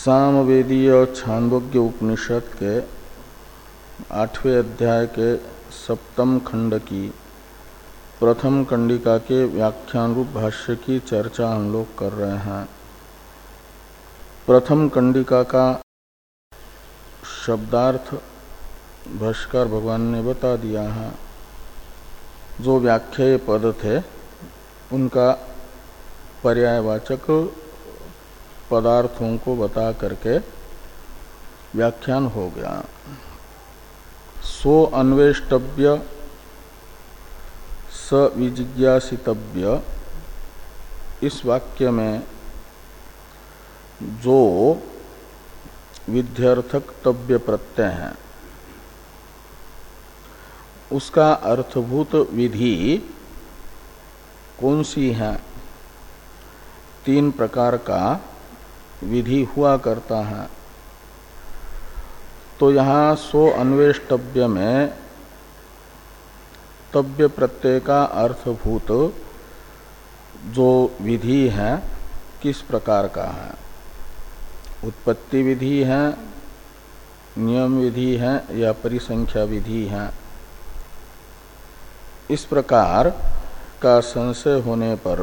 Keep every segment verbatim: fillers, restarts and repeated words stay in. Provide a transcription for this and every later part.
सामवेदीय छांदोग्य उपनिषद के आठवें अध्याय के सप्तम खंड की प्रथम कंडिका के व्याख्यान रूप भाष्य की चर्चा हम लोग कर रहे हैं। प्रथम कंडिका का शब्दार्थ भाष्यकार भगवान ने बता दिया है। जो व्याख्याय पद थे उनका पर्यायवाचक पदार्थों को बता करके व्याख्यान हो गया। सो अन्वेष्टव्य स विजिज्ञासितव्य, इस वाक्य में जो विध्यर्थक तव्य प्रत्यय है उसका अर्थभूत विधि कौन सी है? तीन प्रकार का विधि हुआ करता है। तो यहाँ सो अन्वेष्टव्य में तव्य प्रत्यय का अर्थभूत जो विधि है किस प्रकार का है? उत्पत्ति विधि है, नियम विधि है या परिसंख्या विधि है? इस प्रकार का संशय होने पर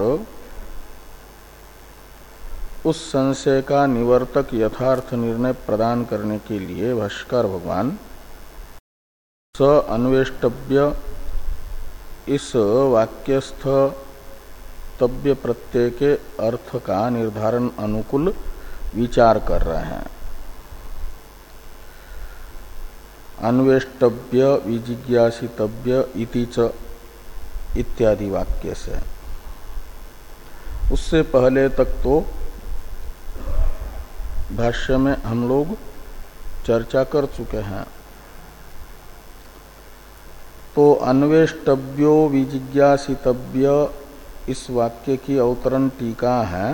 उस संशय का निवर्तक यथार्थ निर्णय प्रदान करने के लिए भाष्यकार भगवान स अन्वेष्टव्य इस वाक्यस्थ तव्य प्रत्यय के अर्थ का निर्धारण अनुकूल विचार कर रहे हैं। अन्वेष्टव्य विजिज्ञासितव्य इति च इत्यादि वाक्य से। उससे पहले तक तो भाष्य में हम लोग चर्चा कर चुके हैं। तो अन्वेष्टव्यो विजिज्ञासितव्य इस वाक्य की अवतरण टीका है।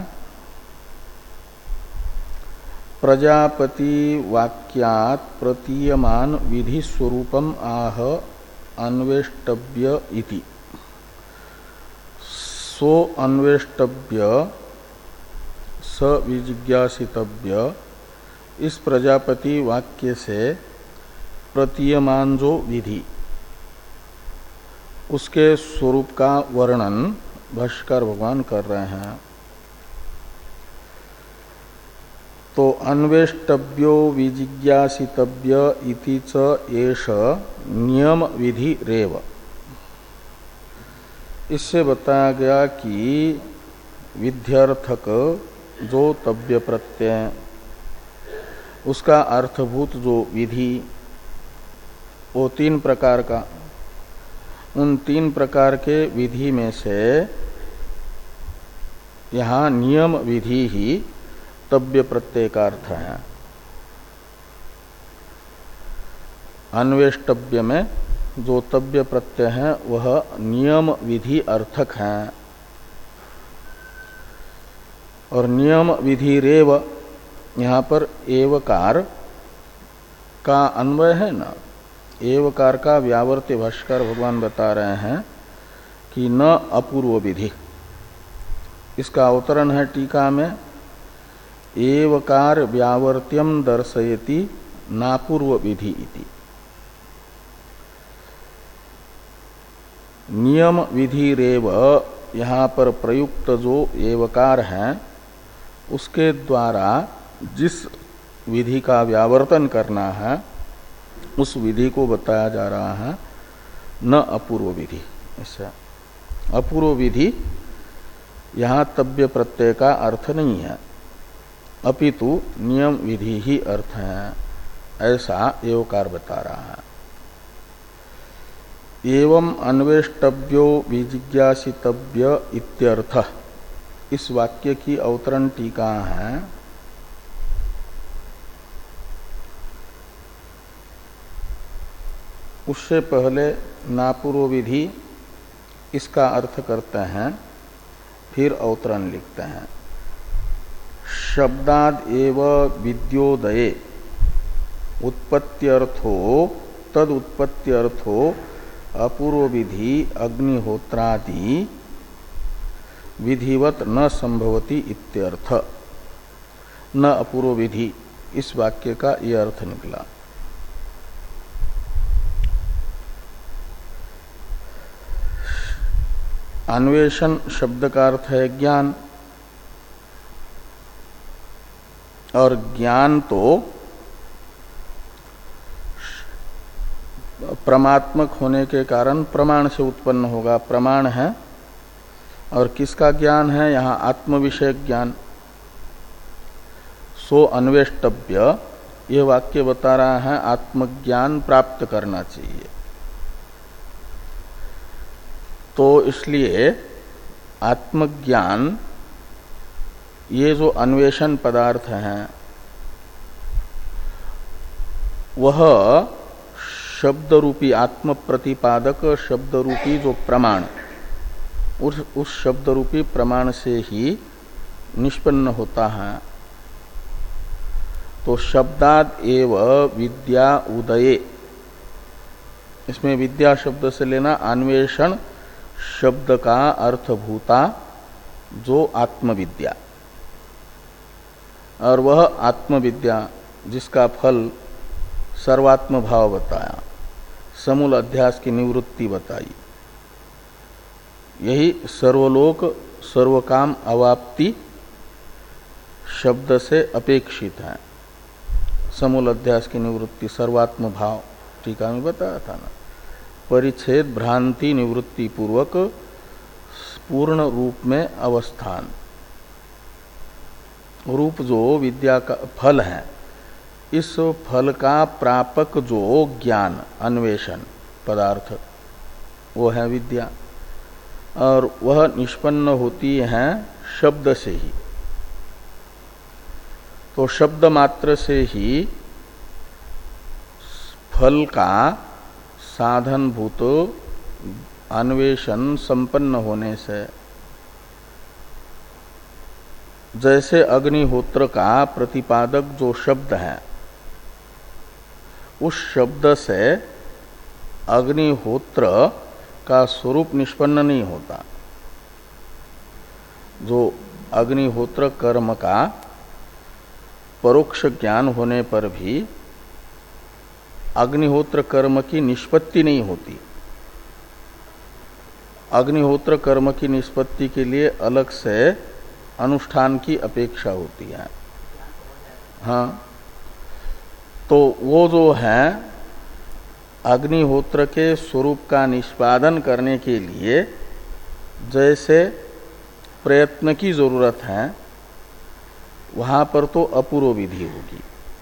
प्रजापति वाक्यात् प्रतीयमान विधि स्वरूपम आह अन्वेष्टव्य इति। सो अन्वेष्टव्य स विजिज्ञासितव्य, इस प्रजापति वाक्य से प्रतीयमान जो विधि उसके स्वरूप का वर्णन भाष्यकार भगवान कर रहे हैं। तो अन्वेष्टव्यो विजिज्ञासितव्य इति च एष नियम विधि रेव। इससे बताया गया कि विध्यर्थक जो तव्य प्रत्यय उसका अर्थभूत जो विधि वो तीन प्रकार का, उन तीन प्रकार के विधि में से यहाँ नियम विधि ही तव्य प्रत्यय का अर्थ है। अन्वेष्टव्य में जो तव्य प्रत्यय है वह नियम विधि अर्थक है। और नियम विधि रेव, यहाँ पर एवकार का अन्वय है ना। एवकार का व्यावर्त्य भाष्यकार भगवान बता रहे हैं कि न अपूर्व विधि। इसका अवतरण है टीका में, एवकार व्यावर्त्यम दर्शयति नापूर्व विधि इति। नियम विधि रेव यहाँ पर प्रयुक्त जो एवकार है उसके द्वारा जिस विधि का व्यावर्तन करना है उस विधि को बताया जा रहा है, न अपूर्व विधि। ऐसा अपूर्व विधि यहाँ तव्य प्रत्यय का अर्थ नहीं है, अपितु नियम विधि ही अर्थ है, ऐसा एवकार बता रहा है। एवं अन्वेष्टव्यो विजिज्ञासितव्य इत्यर्थ, इस वाक्य की अवतरण टीका है। उससे पहले नापूर्व विधि इसका अर्थ करते हैं, फिर अवतरण लिखते हैं। शब्दाद एव विद्योदये उत्पत्त्यर्थो तद उत्पत्त्यर्थो अपूर्व विधि अग्निहोत्रादि विधिवत न संभवति इत्यर्थ। न अपूर्व विधि, इस वाक्य का यह अर्थ निकला। अन्वेषण शब्द का अर्थ है ज्ञान, और ज्ञान तो प्रमात्मक होने के कारण प्रमाण से उत्पन्न होगा, प्रमाण है। और किसका ज्ञान है? यहाँ आत्म विषयक ज्ञान। सो अन्वेष्टव्य, ये वाक्य बता रहा है आत्मज्ञान प्राप्त करना चाहिए। तो इसलिए आत्मज्ञान, ये जो अन्वेषण पदार्थ हैं, वह शब्द रूपी आत्म प्रतिपादक शब्द रूपी जो प्रमाण, उस उस शब्द रूपी प्रमाण से ही निष्पन्न होता है। तो शब्दाद एव विद्या उदये, इसमें विद्या शब्द से लेना अन्वेषण शब्द का अर्थभूता जो आत्मविद्या, और वह आत्मविद्या जिसका फल सर्वात्म भाव बताया, समूल अध्यास की निवृत्ति बताई, यही सर्वलोक सर्वकाम अवाप्ति शब्द से अपेक्षित है। समूल अध्यास की निवृत्ति सर्वात्म भाव, टीका में बताया था ना, परिच्छेद भ्रांति निवृत्ति पूर्वक पूर्ण रूप में अवस्थान। रूप जो विद्या का फल है, इस फल का प्रापक जो ज्ञान अन्वेषण पदार्थ, वो है विद्या, और वह निष्पन्न होती है शब्द से ही। तो शब्द मात्र से ही फल का साधनभूत अन्वेषण संपन्न होने से, जैसे अग्निहोत्र का प्रतिपादक जो शब्द है, उस शब्द से अग्निहोत्र का स्वरूप निष्पन्न नहीं होता। जो अग्निहोत्र कर्म का परोक्ष ज्ञान होने पर भी अग्निहोत्र कर्म की निष्पत्ति नहीं होती। अग्निहोत्र कर्म की निष्पत्ति के लिए अलग से अनुष्ठान की अपेक्षा होती है। हाँ, तो वो जो है अग्निहोत्र के स्वरूप का निष्पादन करने के लिए जैसे प्रयत्न की जरूरत है, वहां पर तो अपूर्व विधि होगी।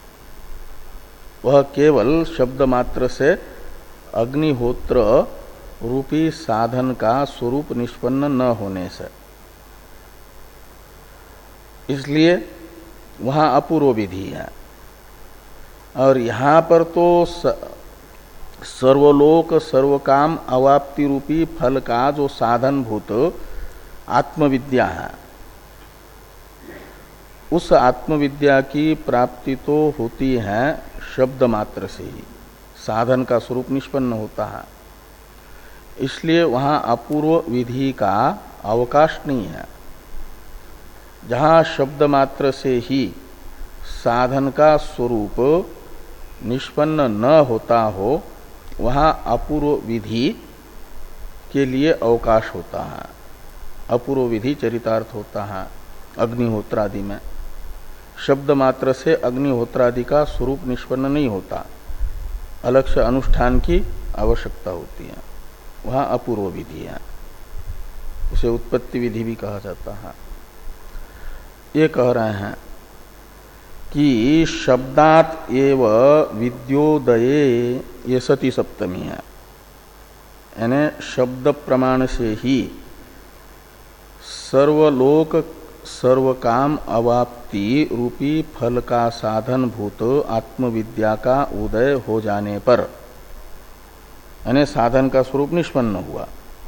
वह केवल शब्द मात्र से अग्निहोत्र रूपी साधन का स्वरूप निष्पन्न न होने से, इसलिए वहां अपूर्व विधि है। और यहां पर तो सर्वलोक सर्वकाम अवाप्ति रूपी फल का जो साधनभूत आत्मविद्या है, उस आत्मविद्या की प्राप्ति तो होती है शब्द मात्र से ही, साधन का स्वरूप निष्पन्न होता है। इसलिए वहां अपूर्व विधि का अवकाश नहीं है। जहां शब्द मात्र से ही साधन का स्वरूप निष्पन्न न होता हो, वहां अपूर्व विधि के लिए अवकाश होता है। अपूर्व विधि चरितार्थ होता है अग्निहोत्रादि में। शब्द मात्र से अग्निहोत्रादि का स्वरूप निष्पन्न नहीं होता, अलग से अनुष्ठान की आवश्यकता होती है, वहां अपूर्व विधि है। उसे उत्पत्ति विधि भी कहा जाता है। ये कह रहे हैं कि शब्दात एव विद्योदये, ये सती सप्तमी है, यानी शब्द प्रमाण से ही सर्वलोक सर्वकाम अवाप्ति रूपी फल का साधन भूत आत्मविद्या का उदय हो जाने पर, यानी साधन का स्वरूप निष्पन्न हुआ,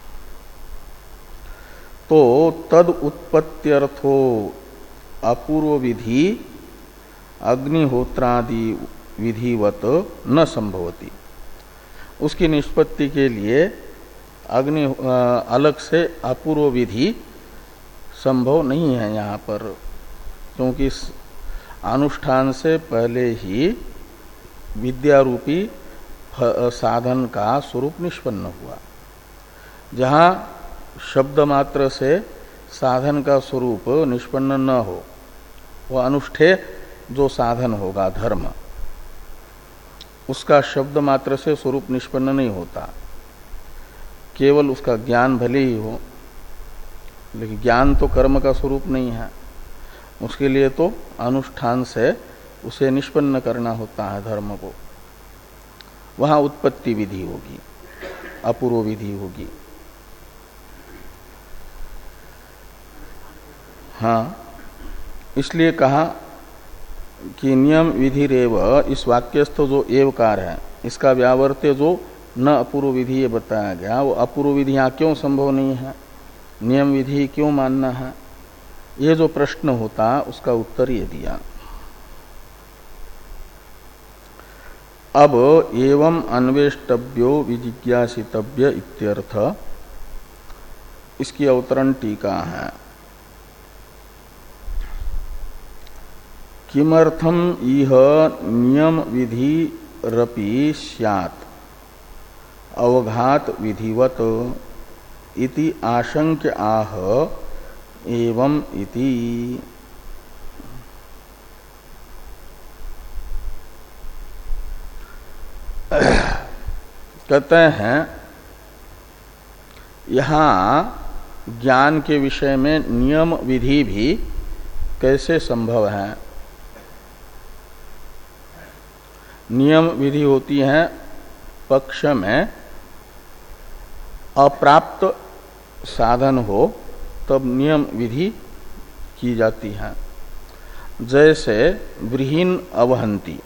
तो तद उत्पत्त्यर्थो अपूर्व विधि अग्निहोत्रादि विधिवत न संभवती। उसकी निष्पत्ति के लिए अग्नि अलग से अपूर्व विधि संभव नहीं है यहाँ पर, क्योंकि अनुष्ठान से पहले ही विद्यारूपी साधन का स्वरूप निष्पन्न हुआ। जहाँ शब्द मात्र से साधन का स्वरूप निष्पन्न न हो, वह अनुष्ठेय जो साधन होगा धर्म, उसका शब्द मात्र से स्वरूप निष्पन्न नहीं होता। केवल उसका ज्ञान भले ही हो, लेकिन ज्ञान तो कर्म का स्वरूप नहीं है। उसके लिए तो अनुष्ठान से उसे निष्पन्न करना होता है धर्म को। वहाँ उत्पत्ति विधि होगी, अपूर्व विधि होगी। हाँ, इसलिए कहा कि नियम विधि रेव, इस वाक्यस्थ जो एवकार है इसका व्यावर्त्य जो न अपूर्व विधि ये बताया गया, वो अपूर्व विधि यहाँ क्यों संभव नहीं है, नियम विधि क्यों मानना है, ये जो प्रश्न होता उसका उत्तर ये दिया। अब एवं अन्वेष्टव्यो विजिज्ञासितव्य इत्यर्थ, इसकी अवतरण टीका है। किमर्थम इह नियम विधि रपि स्यात् अवघात विधिवत इति आशंक्य आह एवं इति। कहते हैं यहाँ ज्ञान के विषय में नियम विधि भी कैसे संभव है। नियम विधि होती है पक्ष में अप्राप्त साधन हो तब नियम विधि की जाती है। जैसे व्रीहीन अवहंती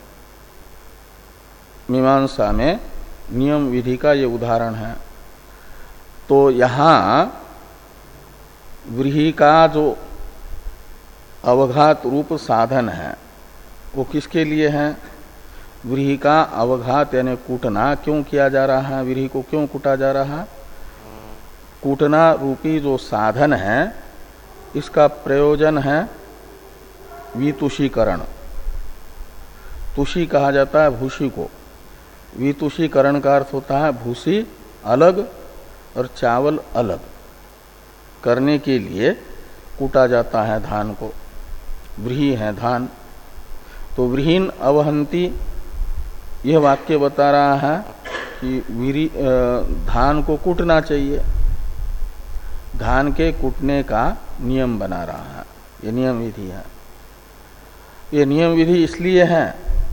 मीमांसा में नियम विधि का ये उदाहरण है। तो यहाँ व्रीहि का जो अवघात रूप साधन है वो किसके लिए है। व्रीहि का अवघात यानी कूटना क्यों किया जा रहा है, व्रीहि को क्यों कूटा जा रहा है। कूटना रूपी जो साधन है इसका प्रयोजन है वितुषीकरण। तुषी कहा जाता है भूषी को, वितुषीकरण का अर्थ होता है भूसी अलग और चावल अलग करने के लिए कूटा जाता है धान को। व्रीहि है धान। तो व्रीहीन अवहंती यह वाक्य बता रहा है कि वीरी धान को कूटना चाहिए, धान के कूटने का नियम बना रहा है। ये नियम विधि है। ये नियम विधि इसलिए है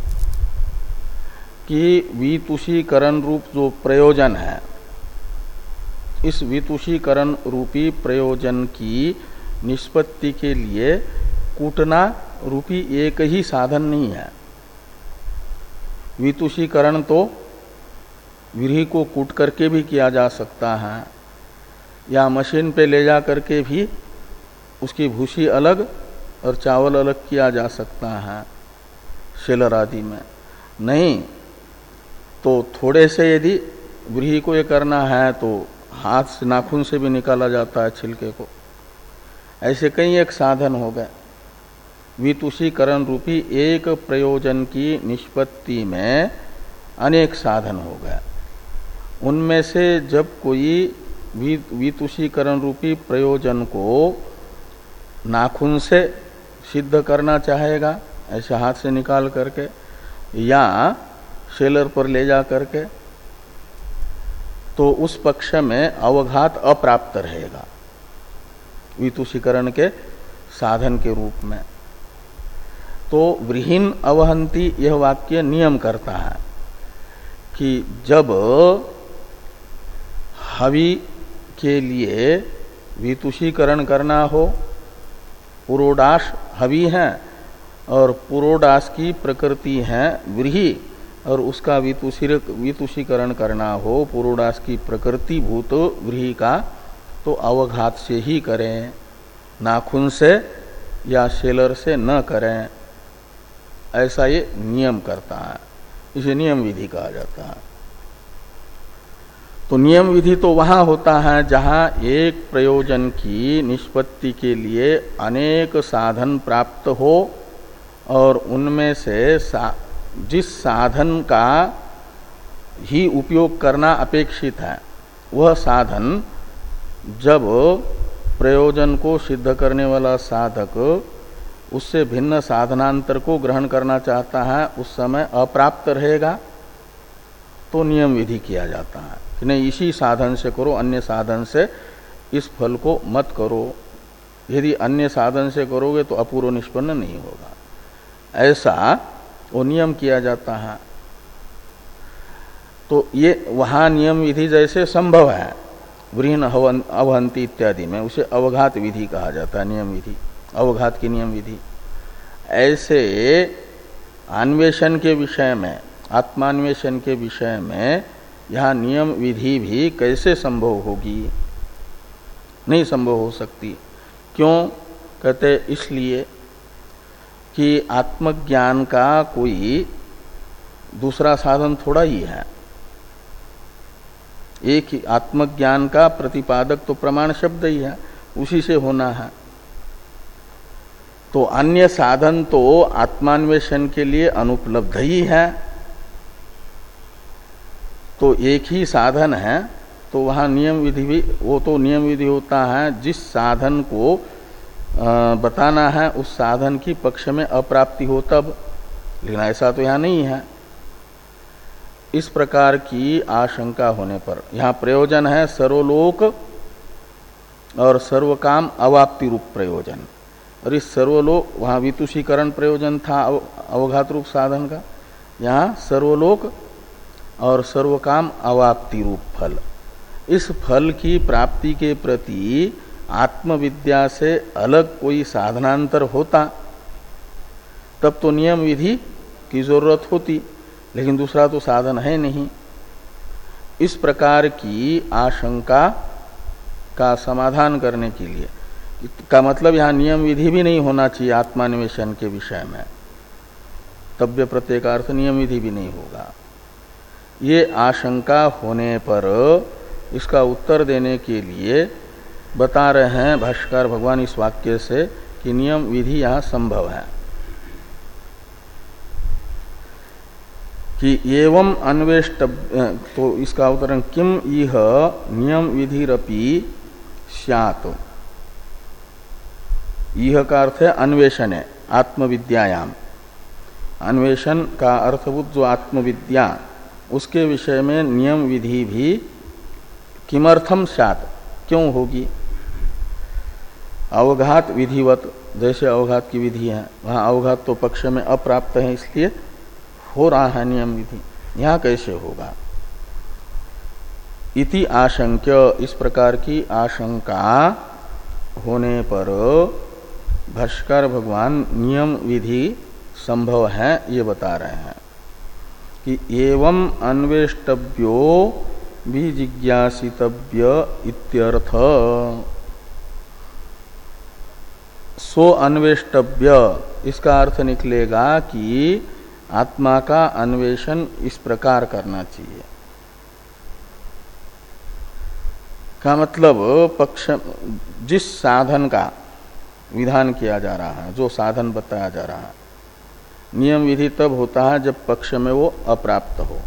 कि वितुषीकरण रूप जो प्रयोजन है, इस वितुषीकरण रूपी प्रयोजन की निष्पत्ति के लिए कूटना रूपी एक ही साधन नहीं है। वितुषीकरण तो व्रीहि को कूट करके भी किया जा सकता है, या मशीन पे ले जा करके भी उसकी भूसी अलग और चावल अलग किया जा सकता है शेलर आदि में। नहीं तो थोड़े से यदि व्रीहि को ये करना है तो हाथ से नाखून से भी निकाला जाता है छिलके को। ऐसे कई एक साधन हो गए। वितुषीकरण रूपी एक प्रयोजन की निष्पत्ति में अनेक साधन हो गए। उनमें से जब कोई वितुषीकरण रूपी प्रयोजन को नाखून से सिद्ध करना चाहेगा, ऐसे हाथ से निकाल करके या शेलर पर ले जा करके, तो उस पक्ष में अवघात अप्राप्त रहेगा वितुषीकरण के साधन के रूप में। तो व्रीहीन अवहंती यह वाक्य नियम करता है कि जब हवि के लिए वितुषीकरण करना हो, पुरोडाश हवि है और पुरोडाश की प्रकृति है व्रीहि, और उसका वितुषीकरण करना हो पुरोडाश की प्रकृति भूत व्रीहि का, तो अवघात से ही करें, नाखून से या शेलर से न करें। ऐसा ये नियम करता है, इसे नियम विधि कहा जाता है। तो नियम विधि तो वहां होता है जहां एक प्रयोजन की निष्पत्ति के लिए अनेक साधन प्राप्त हो और उनमें से सा, जिस साधन का ही उपयोग करना अपेक्षित है वह साधन जब प्रयोजन को सिद्ध करने वाला साधक उससे भिन्न साधनांतर को ग्रहण करना चाहता है उस समय अप्राप्त रहेगा तो नियम विधि किया जाता है कि नहीं इसी साधन से करो, अन्य साधन से इस फल को मत करो। यदि अन्य साधन से करोगे तो अपूर्व निष्पन्न नहीं होगा, ऐसा वो नियम किया जाता है। तो ये वहां नियम विधि जैसे संभव है व्रीहन अवहंती इत्यादि में, उसे अवघात विधि कहा जाता है, नियम विधि, अवघात की नियम विधि। ऐसे अन्वेषण के विषय में, आत्मान्वेषण के विषय में यहां नियम विधि भी कैसे संभव होगी? नहीं संभव हो सकती। क्यों कहते? इसलिए कि आत्मज्ञान का कोई दूसरा साधन थोड़ा ही है। एक ही आत्मज्ञान का प्रतिपादक तो प्रमाण शब्द ही है, उसी से होना है। तो अन्य साधन तो आत्मान्वेषण के लिए अनुपलब्ध ही है। तो एक ही साधन है तो वहां नियम विधि भी, वो तो नियम विधि होता है जिस साधन को बताना है उस साधन की पक्ष में अप्राप्ति हो तब, लेकिन ऐसा तो यहां नहीं है। इस प्रकार की आशंका होने पर यहां प्रयोजन है सर्वलोक और सर्वकाम अवाप्ति रूप प्रयोजन, और इस सर्वलोक वहां वितुषीकरण प्रयोजन था अवघात रूप साधन का, यहां सर्वलोक और सर्वकाम अवाप्ति रूप फल। इस फल की प्राप्ति के प्रति आत्मविद्या से अलग कोई साधनांतर होता तब तो नियम विधि की जरूरत होती, लेकिन दूसरा तो साधन है नहीं। इस प्रकार की आशंका का समाधान करने के लिए का मतलब यहां नियम विधि भी नहीं होना चाहिए आत्मान्वेषण के विषय में, तव्य प्रत्येकार्थ नियम विधि भी नहीं होगा। ये आशंका होने पर इसका उत्तर देने के लिए बता रहे हैं भाष्यकार भगवान इस वाक्य से कि नियम विधि यहां संभव है कि एवं अन्वेष्टव्य। तो इसका उत्तरण किम यह नियम विधिरपि स्यात्, यह का अर्थ है अन्वेषण है आत्मविद्यायाम। अन्वेषण का अर्थभूत जो आत्मविद्या उसके विषय में नियम विधि भी किमर्थम स्यात्, क्यों होगी? अवघात विधिवत, जैसे अवघात की विधि है वहां अवघात तो पक्ष में अप्राप्त है इसलिए हो रहा है नियम विधि, यहां कैसे होगा? इति आशंक्य, इस प्रकार की आशंका होने पर भाष्कर भगवान नियम विधि संभव है ये बता रहे हैं कि एवं अन्वेष्टव्यो भी जिज्ञासितव्य इत्यर्थ। सो अन्वेष्टव्य इसका अर्थ निकलेगा कि आत्मा का अन्वेषण इस प्रकार करना चाहिए। का मतलब पक्ष जिस साधन का विधान किया जा रहा है, जो साधन बताया जा रहा है, नियम विधि तब होता है जब पक्ष में वो अप्राप्त हो।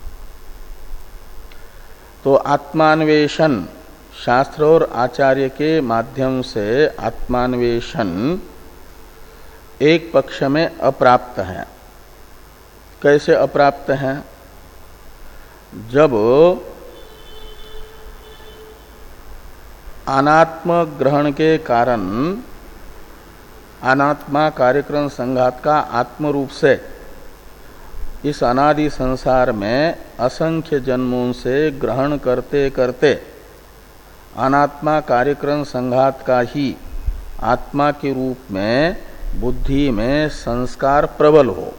तो आत्मान्वेषण शास्त्र और आचार्य के माध्यम से आत्मान्वेषण एक पक्ष में अप्राप्त है। कैसे अप्राप्त है? जब अनात्म ग्रहण के कारण अनात्मा कार्यक्रम संघात का आत्म रूप से इस अनादि संसार में असंख्य जन्मों से ग्रहण करते करते अनात्मा कार्यक्रम संघात का ही आत्मा के रूप में बुद्धि में संस्कार प्रबल हो,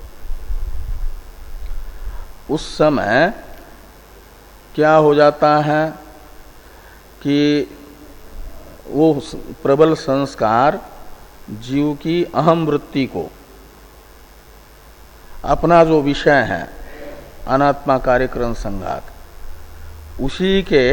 उस समय क्या हो जाता है कि वो प्रबल संस्कार जीव की अहम वृत्ति को, अपना जो विषय है अनात्मा कार्यक्रम संघात, उसी के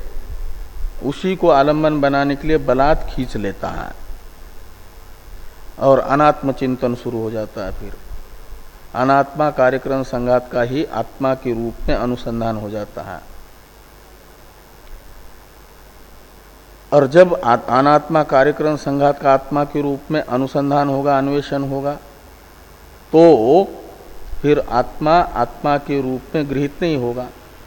उसी को आलम्बन बनाने के लिए बलात् खींच लेता है। और अनात्म चिंतन शुरू हो जाता है। फिर अनात्मा कार्यक्रम संघात का ही आत्मा के रूप में अनुसंधान हो जाता है। और जब अनात्मा कार्यक्रम संघात का आत्मा के रूप में अनुसंधान होगा, अन्वेषण होगा, तो फिर आत्मा आत्मा के रूप में गृहीत नहीं होगा।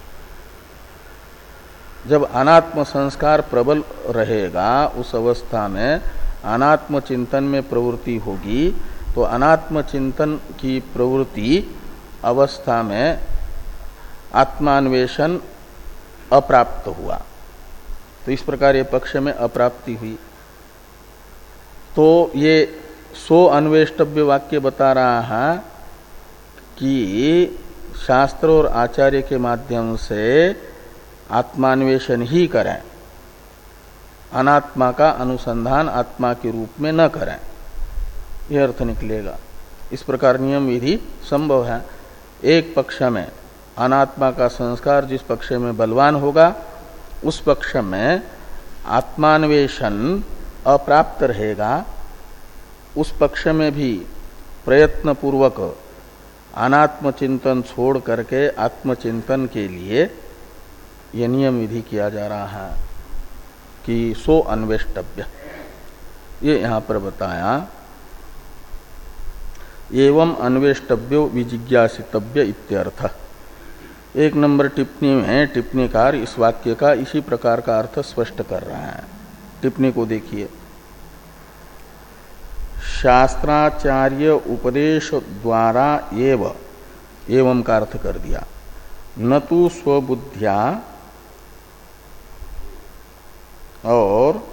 जब अनात्म संस्कार प्रबल रहेगा, उस अवस्था में अनात्म चिंतन में प्रवृत्ति होगी, तो अनात्म चिंतन की प्रवृत्ति अवस्था में आत्मान्वेषण अप्राप्त हुआ। तो इस प्रकार ये पक्ष में अप्राप्ति हुई। तो ये सो अन्वेष्टव्य वाक्य बता रहा है कि शास्त्र और आचार्य के माध्यम से आत्मान्वेषण ही करें, अनात्मा का अनुसंधान आत्मा के रूप में न करें, यह अर्थ निकलेगा। इस प्रकार नियम विधि संभव है। एक पक्ष में अनात्मा का संस्कार जिस पक्ष में बलवान होगा, उस पक्ष में आत्मान्वेषण अप्राप्त रहेगा। उस पक्ष में भी प्रयत्न पूर्वक अनात्म चिंतन छोड़ करके आत्मचिंतन के लिए यह नियम विधि किया जा रहा है कि सो अन्वेष्टव्य। ये यहां पर बताया, एवं अन्वेष्टव्यो विजिज्ञासितव्य इत्यर्थ। एक नंबर टिप्पणी में टिप्पणीकार इस वाक्य का इसी प्रकार का अर्थ स्पष्ट कर रहा है। टिप्पणी को देखिए, शास्त्राचार्य उपदेश द्वारा एव, एवं का अर्थ कर दिया, न तो स्वबुद्ध्या और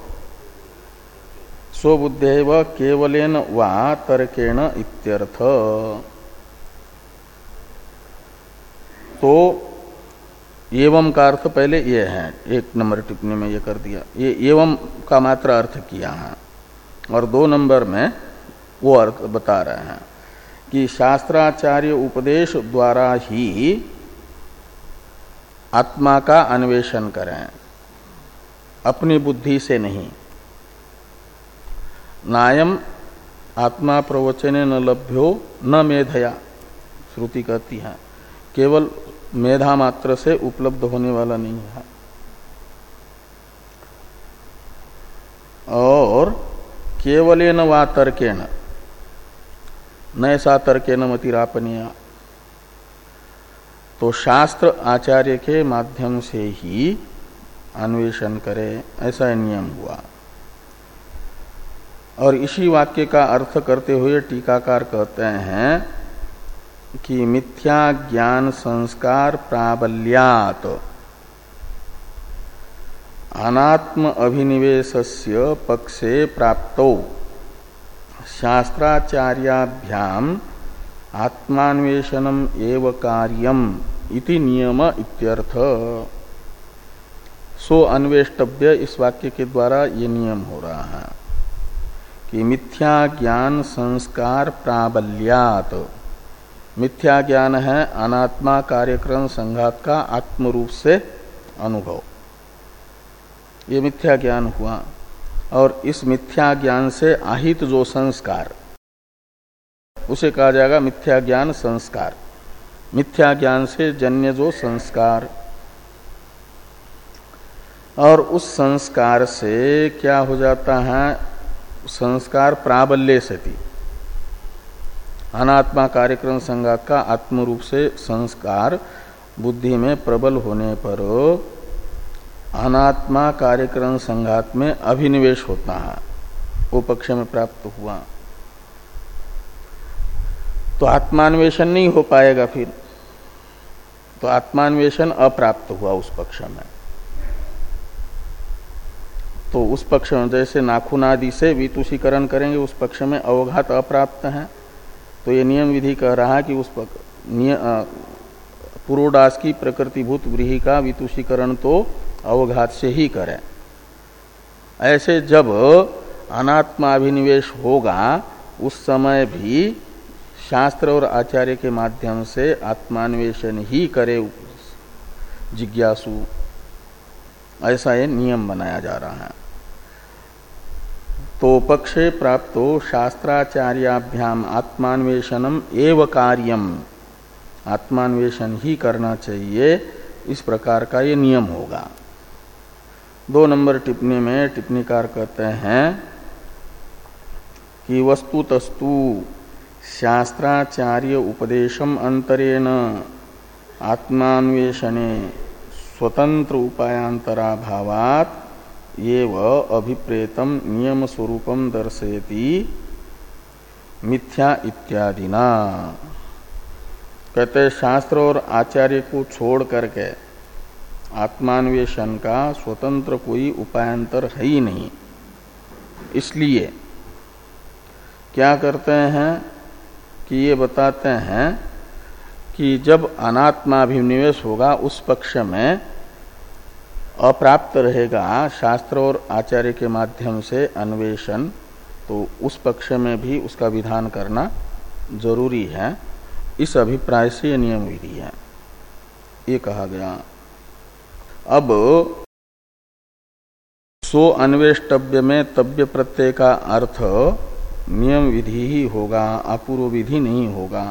स्वबुद्धेव केवलेन वा तर्केण इत्यर्थ। तो एवं का अर्थ पहले ये है, एक नंबर टिप्पणी में ये कर दिया, ये एवं का मात्र अर्थ किया है। और दो नंबर में वो अर्थ बता रहे हैं कि शास्त्राचार्य उपदेश द्वारा ही आत्मा का अन्वेषण करें, अपनी बुद्धि से नहीं। नायम आत्मा प्रवचने न लभ्यो न मेधया, श्रुति कहती है, केवल मेधा मात्र से उपलब्ध होने वाला नहीं है। और केवलेन वा तर्केण, नैसा तर्केण मतिरापनीय। तो शास्त्र आचार्य के माध्यम से ही अन्वेषण करे, ऐसा नियम हुआ। और इसी वाक्य का अर्थ करते हुए टीकाकार कहते हैं कि मिथ्या ज्ञान संस्कार प्राबल्यात अनात्म अभिनिवेशस्य पक्षे प्राप्तो शास्त्राचार्याभ्याम आत्मान्वेषणम एव कार्यम इति नियम इत्यर्थ। सो अन्वेष्टव्य, इस वाक्य के द्वारा ये नियम हो रहा है कि मिथ्या ज्ञान संस्कार प्राबल्यात, मिथ्या ज्ञान है अनात्मा कार्यक्रम संघात का आत्म रूप से अनुभव, ये मिथ्या ज्ञान हुआ। और इस मिथ्या ज्ञान से आहित जो संस्कार, उसे कहा जाएगा मिथ्या ज्ञान संस्कार। मिथ्या ज्ञान से जन्य जो संस्कार, और उस संस्कार से क्या हो जाता है, संस्कार प्राबल्य सती, अनात्मा कार्यक्रम संघात का आत्म रूप से संस्कार बुद्धि में प्रबल होने पर अनात्मा कार्यक्रम संघात में अभिनिवेश होता है, वो पक्ष में प्राप्त हुआ। तो आत्मान्वेषण नहीं हो पाएगा, फिर तो आत्मान्वेषण अप्राप्त हुआ उस पक्ष में। तो उस पक्ष में जैसे नाखून आदि से वितुषीकरण करेंगे, उस पक्ष में अवघात अप्राप्त है। तो ये नियम विधि कह रहा है कि उस पुरोडास की प्रकृतिभूत व्रीहि का वितुषीकरण तो अवघात से ही करें। ऐसे जब अनात्माभिनिवेश होगा, उस समय भी शास्त्र और आचार्य के माध्यम से आत्मान्वेषण ही करे जिज्ञासु, ऐसा ये नियम बनाया जा रहा है। तो पक्षे प्राप्तो शास्त्राचार्याभ्याम आत्मान्वेषणम एव कार्यम, आत्मान्वेषण ही करना चाहिए, इस प्रकार का ये नियम होगा। दो नंबर टिप्पणी में टिप्पणीकार कहते हैं कि वस्तुतस्तु शास्त्राचार्य उपदेशम अंतरेण आत्मान्वेषणे स्वतंत्र उपायांतराभावात् एव अभिप्रेतम नियम स्वरूपम दर्शयति मिथ्या इत्यादिना। कहते शास्त्र और आचार्य को छोड़ करके आत्मान्वेषण का स्वतंत्र कोई उपायांतर है ही नहीं। इसलिए क्या करते हैं कि ये बताते हैं कि जब अनात्माभिनिवेश होगा उस पक्ष में अप्राप्त रहेगा शास्त्र और आचार्य के माध्यम से अन्वेषण, तो उस पक्ष में भी उसका विधान करना जरूरी है। इस अभिप्राय से नियम विधि है, ये कहा गया। अब सो अन्वेष्टव्य में तव्य प्रत्यय का अर्थ नियम विधि ही होगा, अपूर्व विधि नहीं होगा।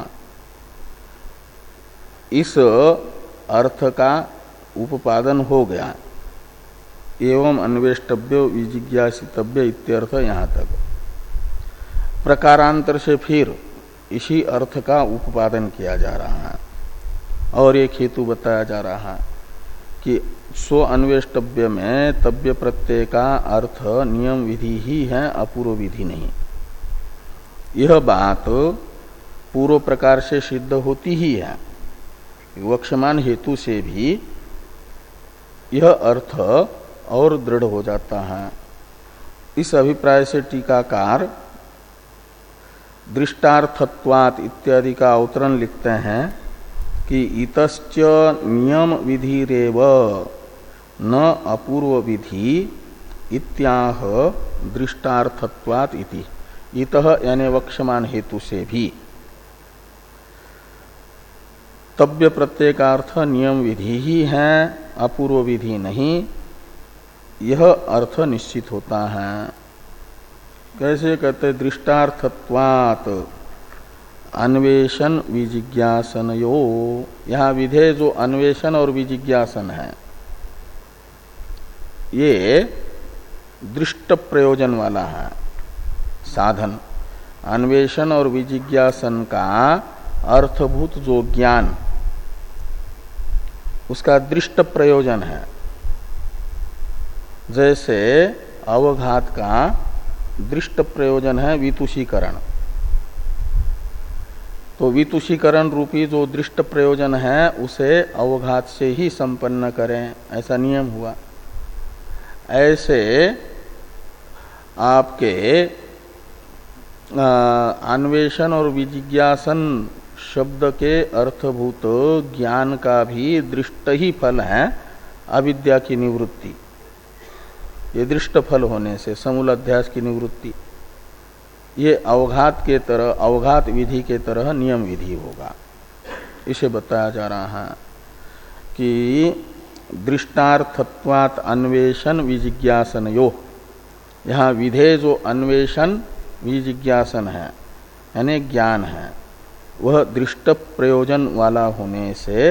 इस अर्थ का उपादन हो गया। एवं अन्वेष्टव्य विजिज्ञासितव्य इत्यर्थ यहाँ तक। प्रकारांतर से फिर इसी अर्थ का उपादन किया जा रहा है और एक हेतु बताया जा रहा है कि स्व अन्वेष्टव्य में तव्य प्रत्यय का अर्थ नियम विधि ही है, अपूर्व विधि नहीं। यह बात पूर्व प्रकार से सिद्ध होती ही है। वक्षमान हेतु से भी यह अर्थ और दृढ़ हो जाता है। इस अभिप्राय से टीकाकार दृष्टार्थत्वात् इत्यादि का अवतरण लिखते हैं कि इतश्च नियम विधिरेव न अपूर्व विधि इत्याह दृष्टार्थत्वात् इति। इतः यानी वक्षमान हेतु से भी तव्य प्रत्यय का अर्थ नियम विधि ही है, अपूर्व विधि नहीं, यह अर्थ निश्चित होता है। कैसे कहते? दृष्टार्थत्वात् अन्वेषण विजिज्ञासनयो। यहाँ विधेय जो अन्वेषण और विजिज्ञासन है ये दृष्ट प्रयोजन वाला है साधन। अन्वेषण और विजिज्ञासन का अर्थभूत जो ज्ञान उसका दृष्ट प्रयोजन है। जैसे अवघात का दृष्ट प्रयोजन है वितुषीकरण, तो वितुषीकरण रूपी जो दृष्ट प्रयोजन है उसे अवघात से ही संपन्न करें, ऐसा नियम हुआ। ऐसे आपके अन्वेषण और विजिज्ञासन शब्द के अर्थभूत ज्ञान का भी दृष्ट ही फल है अविद्या की निवृत्ति। ये दृष्ट फल होने से समूल अध्यास की निवृत्ति, ये अवघात के तरह, अवघात विधि के तरह नियम विधि होगा। इसे बताया जा रहा है कि दृष्टार्थत्वात् अन्वेषण विजिज्ञासन यो। यहाँ विधेय जो अन्वेषण विजिज्ञासन है यानी ज्ञान है, वह दृष्ट प्रयोजन वाला होने से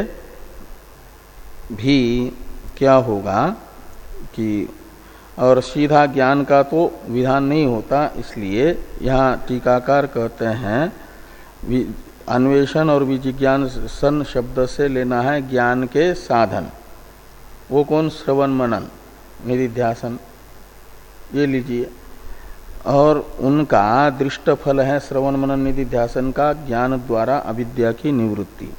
भी क्या होगा कि, और सीधा ज्ञान का तो विधान नहीं होता, इसलिए यहाँ टीकाकार कहते हैं अन्वेषण और विजिज्ञासन शब्द से लेना है ज्ञान के साधन। वो कौन? श्रवण मनन निधिध्यासन, ये लीजिए। और उनका दृष्ट फल है श्रवण मनन निधिध्यासन का ज्ञान द्वारा अविद्या की निवृत्ति।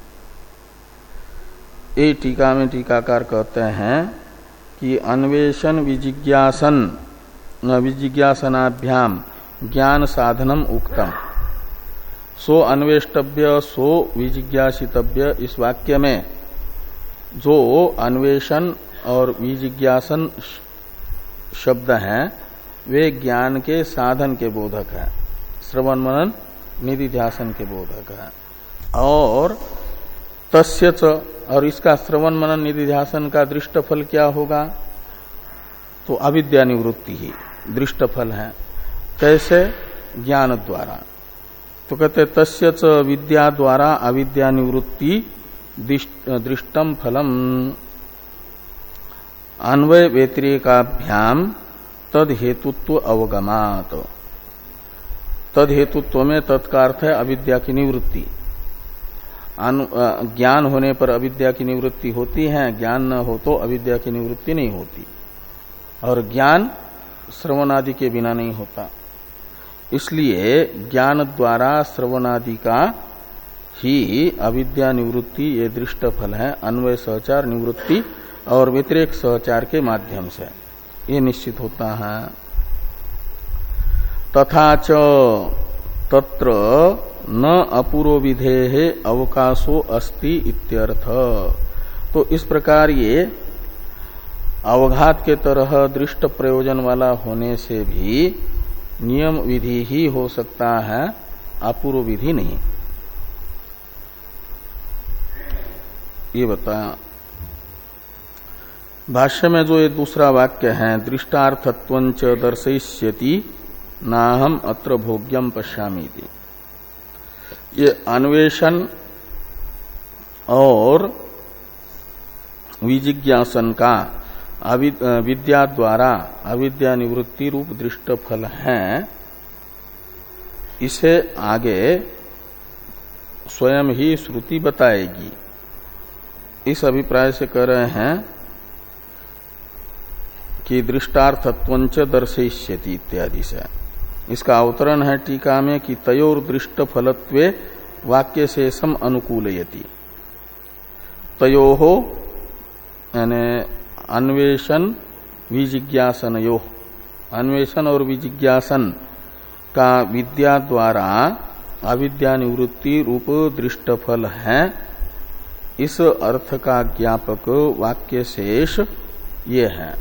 ये टीका में टीकाकार कहते हैं कि अन्वेषण विजिज्ञासन विजिज्ञासनाभ्याम ज्ञान साधनम उक्तम। सो अन्वेष्टव्य सो विजिज्ञासितव्य, इस वाक्य में जो अन्वेषण और विजिज्ञासन शब्द हैं वे ज्ञान के साधन के बोधक है, श्रवण मनन निधिध्यासन के बोधक है। और तस्य च, और इसका श्रवण मनन निधिध्यासन का दृष्ट फल क्या होगा? तो अविद्या निवृत्ति ही दृष्ट फल है। कैसे? ज्ञान द्वारा। तो कहते तस्य च विद्या द्वारा अविद्या निवृत्ति दृष्टम फलम अन्वय व्यतिरेकाभ्याम तद हेतुत्व अवगमात। तद हेतुत्व में तत्का अर्थ है अविद्या की निवृत्ति। ज्ञान होने पर अविद्या की निवृत्ति होती है, ज्ञान न हो तो अविद्या की निवृत्ति नहीं होती। और ज्ञान श्रवणादि के बिना नहीं होता, इसलिए ज्ञान द्वारा श्रवणादि का ही अविद्या निवृत्ति ये दृष्ट फल है। अन्वय सहचार निवृत्ति और व्यतिरेक सहचार के माध्यम से ये निश्चित होता है। तथा च तत्र न अपूर्व विधेहे अवकाशो अस्ति इत्यर्थ। तो इस प्रकार ये अवघात के तरह दृष्ट प्रयोजन वाला होने से भी नियम विधि ही हो सकता है, अपूर्व विधि नहीं। ये बताया। भाष्य में जो ये दूसरा वाक्य है, दृष्टार्थत्वंच दर्शयिष्यति नाहम अत्र भोग्यम पश्यामीति, ये अन्वेषण और विजिज्ञासन का विद्या द्वारा अविद्या निवृत्ति रूप दृष्ट फल है। इसे आगे स्वयं ही श्रुति बताएगी। इस अभिप्राय से कह रहे हैं कि दृष्टार्थत्वंच दर्शयिष्यति इत्यादि से। इसका अवतरण है टीका में कि तयोर दृष्ट फलत्वे वाक्य शेषम अनुकूलयति। तयोहो यानी अन्वेषण विजिज्ञासन यो, अन्वेषण और विजिज्ञासन का विद्या द्वारा अविद्या निवृत्ति रूप दृष्ट फल है। इस अर्थ का ज्ञापक वाक्य शेष ये है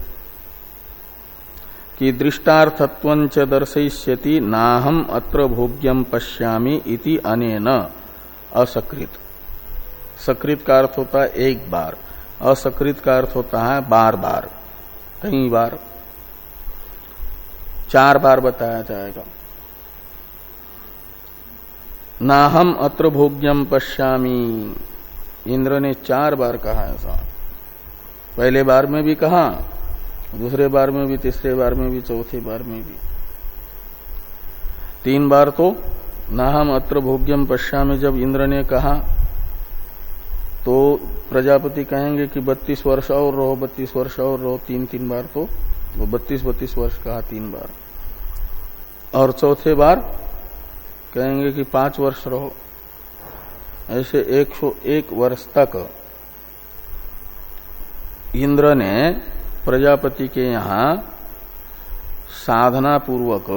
कि दृष्टार्थत्वंच दर्शयिष्यति नाहम अत्र भोग्यम पश्यामि इति अनेन असकृत। सकृत का अर्थ होता है एक बार, असकृत का अर्थ होता है बार बार, कई बार, चार बार बताया जाएगा। नाहम अत्र भोग्यम पश्यामि, इंद्र ने चार बार कहा ऐसा। पहले बार में भी कहा, दूसरे बार में भी, तीसरे बार में भी, चौथे बार में भी। तीन बार तो नाहम अत्र भोग्यम पश्यामि जब इंद्र ने कहा तो प्रजापति कहेंगे कि बत्तीस वर्ष और रहो, बत्तीस वर्ष और रहो। तीन तीन बार तो वो बत्तीस बत्तीस वर्ष कहा तीन बार। और चौथे बार कहेंगे कि पांच वर्ष रहो। ऐसे एक सौ एक वर्ष तक इंद्र ने प्रजापति के यहाँ साधना पूर्वक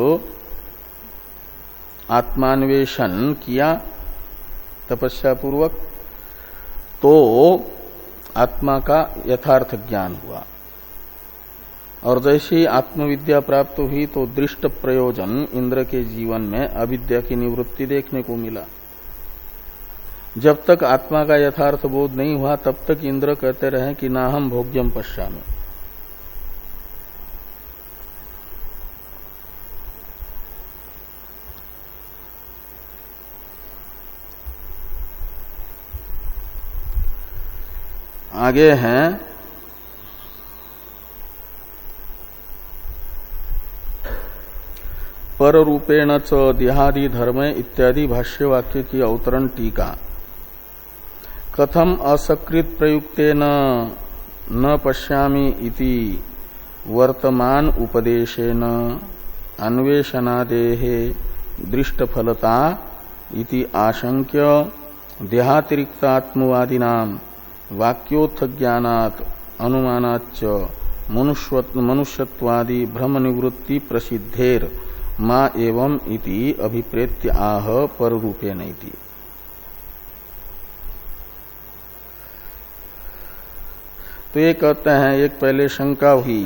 आत्मान्वेषण किया, तपस्या पूर्वक, तो आत्मा का यथार्थ ज्ञान हुआ। और जैसे ही आत्मविद्या प्राप्त हुई तो दृष्ट प्रयोजन इंद्र के जीवन में अविद्या की निवृत्ति देखने को मिला। जब तक आत्मा का यथार्थ बोध नहीं हुआ तब तक इंद्र कहते रहे कि ना हम भोग्यम पश्यामि। आगे हैं पर रूपेण च देहादि धर्म इत्यादि भाष्य वाक्य की अवतरण टीका। कथम असकृत प्रयुक्तेन न पश्यामि इति वर्तमान उपदेशेन अन्वेषणादेः दृष्टफलता इति आशंक्य देहातिरिक्तात्मवादिनां वाक्योत्थ ज्ञानात् अनुमानाच्च मनुष्यत्वादि भ्रम निवृत्ति प्रसिद्धेर मां एवं इति अभिप्रेत्य आह पर रूपेण इति। तो ये कहते हैं, एक पहले शंका हुई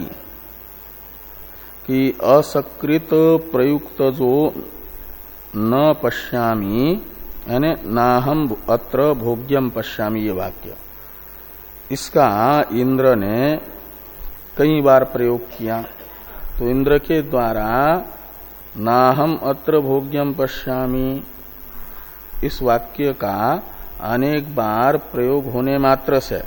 कि असकृत प्रयुक्त जो न पश्यामि यानी नाहम अत्र भोग्यम पश्यामि, ये वाक्य इसका इंद्र ने कई बार प्रयोग किया। तो इंद्र के द्वारा नाहम अत्र भोग्यम पश्यामि, इस वाक्य का अनेक बार प्रयोग होने मात्र से,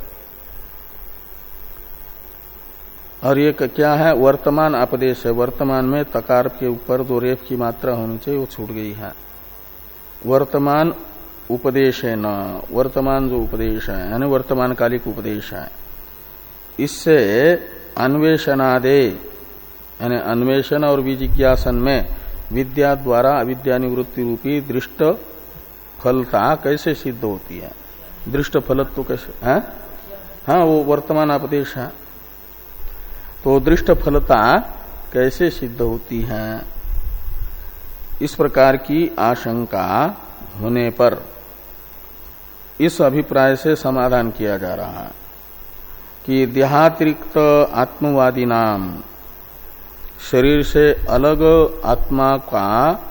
और ये क्या है, वर्तमान अपदेश है। वर्तमान में तकार के ऊपर दो रेफ की मात्रा होनी चाहिए, वो छूट गई है। वर्तमान उपदेश है न, वर्तमान जो उपदेश है यानी वर्तमान कालिक उपदेश है, इससे अन्वेषणादे यानी अन्वेषण और विजिज्ञासन में विद्या द्वारा अविद्या निवृत्ति रूपी दृष्ट फलता कैसे सिद्ध होती है? दृष्ट फलत्व कैसे है? हाँ, वो वर्तमान उपदेश है। तो दृष्ट फलता कैसे सिद्ध होती है? इस प्रकार की आशंका होने पर इस अभिप्राय से समाधान किया जा रहा है कि देहातिरिक्त आत्मवादी नाम, शरीर से अलग आत्मा का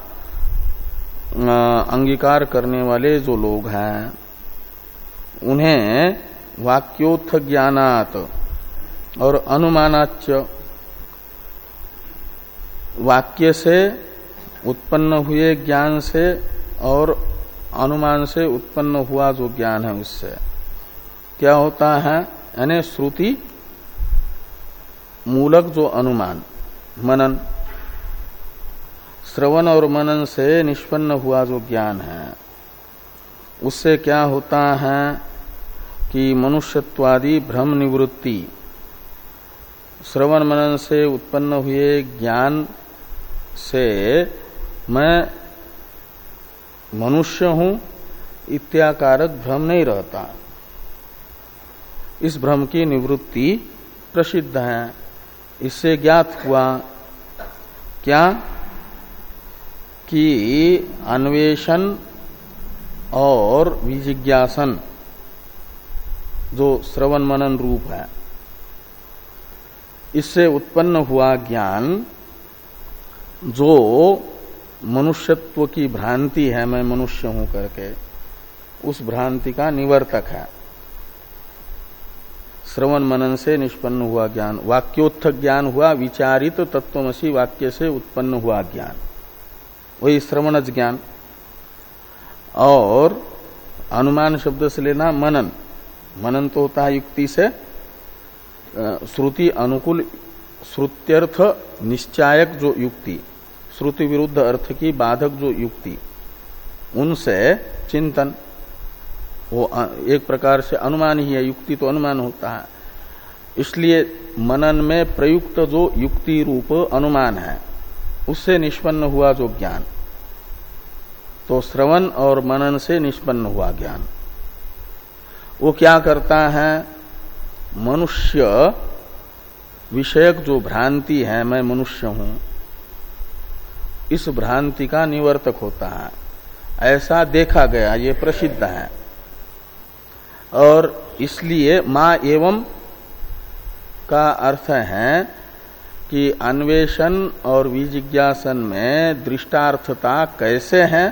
अंगीकार करने वाले जो लोग हैं, उन्हें वाक्योत्थ ज्ञानात और अनुमानाच, वाक्य से उत्पन्न हुए ज्ञान से और अनुमान से उत्पन्न हुआ जो ज्ञान है उससे क्या होता है, यानी श्रुति मूलक जो अनुमान, मनन, श्रवण और मनन से निष्पन्न हुआ जो ज्ञान है, उससे क्या होता है कि मनुष्यत्वादि भ्रम निवृत्ति, श्रवण मनन से उत्पन्न हुए ज्ञान से मैं मनुष्य हूं इत्याकारक भ्रम नहीं रहता। इस भ्रम की निवृत्ति प्रसिद्ध है। इससे ज्ञात हुआ क्या कि अन्वेषण और विजिज्ञासन जो श्रवण मनन रूप है, इससे उत्पन्न हुआ ज्ञान जो मनुष्यत्व की भ्रांति है, मैं मनुष्य हूं करके, उस भ्रांति का निवर्तक है। श्रवण मनन से निष्पन्न हुआ ज्ञान, वाक्योत्थ ज्ञान हुआ, विचारित तत्वमसी वाक्य से उत्पन्न हुआ ज्ञान, वही श्रवणज ज्ञान। और अनुमान शब्द से लेना मनन, मनन तो होता है युक्ति से, श्रुति अनुकूल श्रुत्यर्थ निश्चायक जो युक्ति, श्रुति विरुद्ध अर्थ की बाधक जो युक्ति, उनसे चिंतन, वो एक प्रकार से अनुमान ही है। युक्ति तो अनुमान होता है, इसलिए मनन में प्रयुक्त जो युक्ति रूप अनुमान है, उससे निष्पन्न हुआ जो ज्ञान, तो श्रवण और मनन से निष्पन्न हुआ ज्ञान, वो क्या करता है, मनुष्य विषयक जो भ्रांति है, मैं मनुष्य हूं, इस भ्रांति का निवर्तक होता है। ऐसा देखा गया, ये प्रसिद्ध है। और इसलिए मां एवं का अर्थ है कि अन्वेषण और विजिज्ञासन में दृष्टार्थता कैसे है,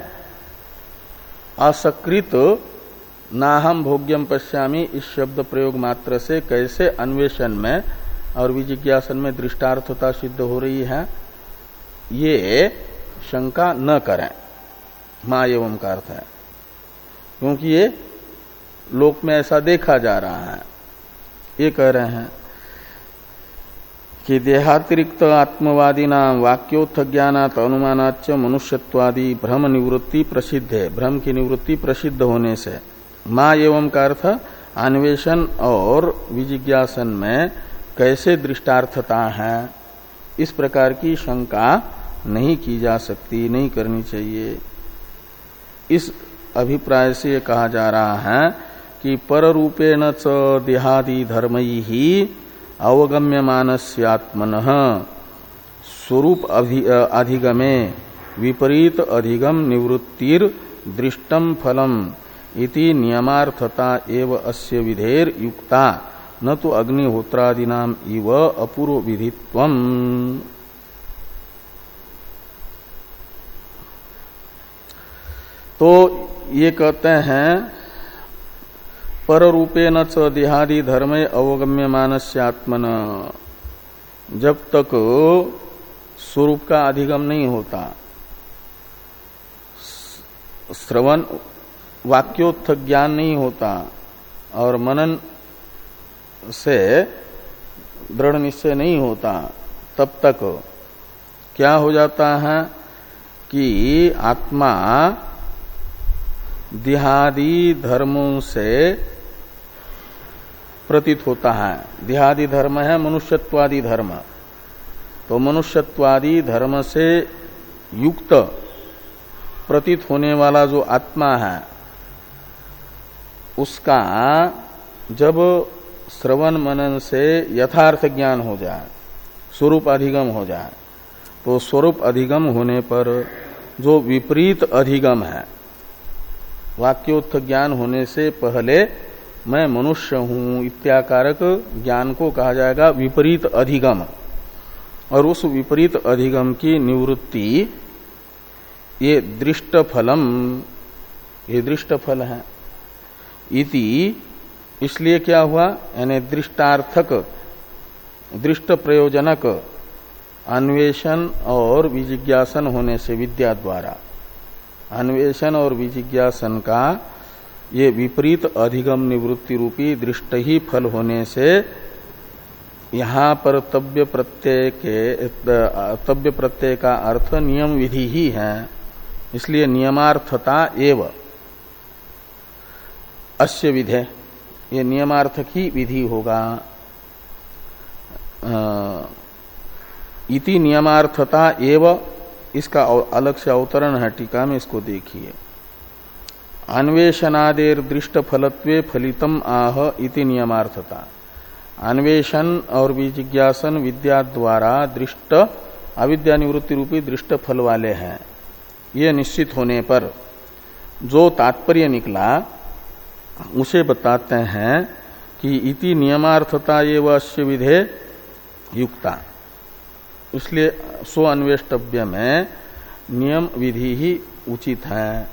असकृत नाहम भोग्यम पश्यामि इस शब्द प्रयोग मात्र से कैसे अन्वेषण में और विजिज्ञासन में दृष्टार्थता सिद्ध हो रही है, ये शंका न करें। मां एवं का अर्थ है, क्योंकि ये लोक में ऐसा देखा जा रहा है। ये कह रहे हैं कि देहातिरिक्त आत्मवादी नाम वाक्योत्थ ज्ञानात अनुमानाच मनुष्यत्वादि भ्रम निवृत्ति प्रसिद्ध है। भ्रम की निवृत्ति प्रसिद्ध होने से मां एवं का अर्थ अन्वेषण और विजिज्ञासन में कैसे दृष्टार्थता है, इस प्रकार की शंका नहीं की जा सकती, नहीं करनी चाहिए। इस अभिप्राय से ये कहा जा रहा है कि पररूपेण च देहादि धर्मई ही अवगम्यमानस्यात्मनः स्वरूप अधिगमे विपरीत अधिगम निवृत्तिर दृष्टम फलम इति नियमार्थता एव अस्य विधेर युक्ता न तो अग्निहोत्रादिनाम इव अपूर्व विधित्वम। तो ये कहते हैं पररूपेण च देहादि धर्मे अवगम्यमानस्य आत्मन, जब तक स्वरूप का अधिगम नहीं होता। श्रवण वाक्योत्थ ज्ञान नहीं होता और मनन से दृढ़ निश्चय नहीं होता, तब तक क्या हो जाता है कि आत्मा देहादि धर्मों से प्रतीत होता है। देहादि धर्म है मनुष्यत्वादि धर्म, तो मनुष्यत्वादि धर्म से युक्त प्रतीत होने वाला जो आत्मा है उसका जब श्रवण मनन से यथार्थ ज्ञान हो जाए, स्वरूप अधिगम हो जाए, तो स्वरूप अधिगम होने पर जो विपरीत अधिगम है, वाक्योत्थ ज्ञान होने से पहले मैं मनुष्य हूं इत्याकारक ज्ञान को कहा जाएगा विपरीत अधिगम। और उस विपरीत अधिगम की निवृत्ति ये दृष्ट फलम, ये दृष्ट फल है। इति इसलिए क्या हुआ, यानी दृष्टार्थक दृष्ट प्रयोजनक अन्वेषण और विजिज्ञासन होने से विद्या द्वारा अन्वेषण और विजिज्ञासन का ये विपरीत अधिगम निवृत्ति रूपी दृष्ट ही फल होने से यहां पर तव्य प्रत्यय के तव्य प्रत्यय का अर्थ नियम विधि ही है। इसलिए नियमार्थता एव अस्य विधे, ये नियमार्थक ही विधि होगा। इति नियमार्थता एव, इसका अलग से अवतरण है टीका में, इसको देखिए। अन्वेषणादेर दृष्ट फलत्वे फलितम आह इति नियमार्थता। अन्वेषण और विजिज्ञासन विद्या द्वारा दृष्ट अविद्या निवृत्ति रूपी दृष्ट फल वाले हैं, ये निश्चित होने पर जो तात्पर्य निकला उसे बताते हैं कि इति नियमार्थता एव अस्य विधे युक्ता। इसलिए सो अन्वेष्टव्य में नियम विधि ही उचित है,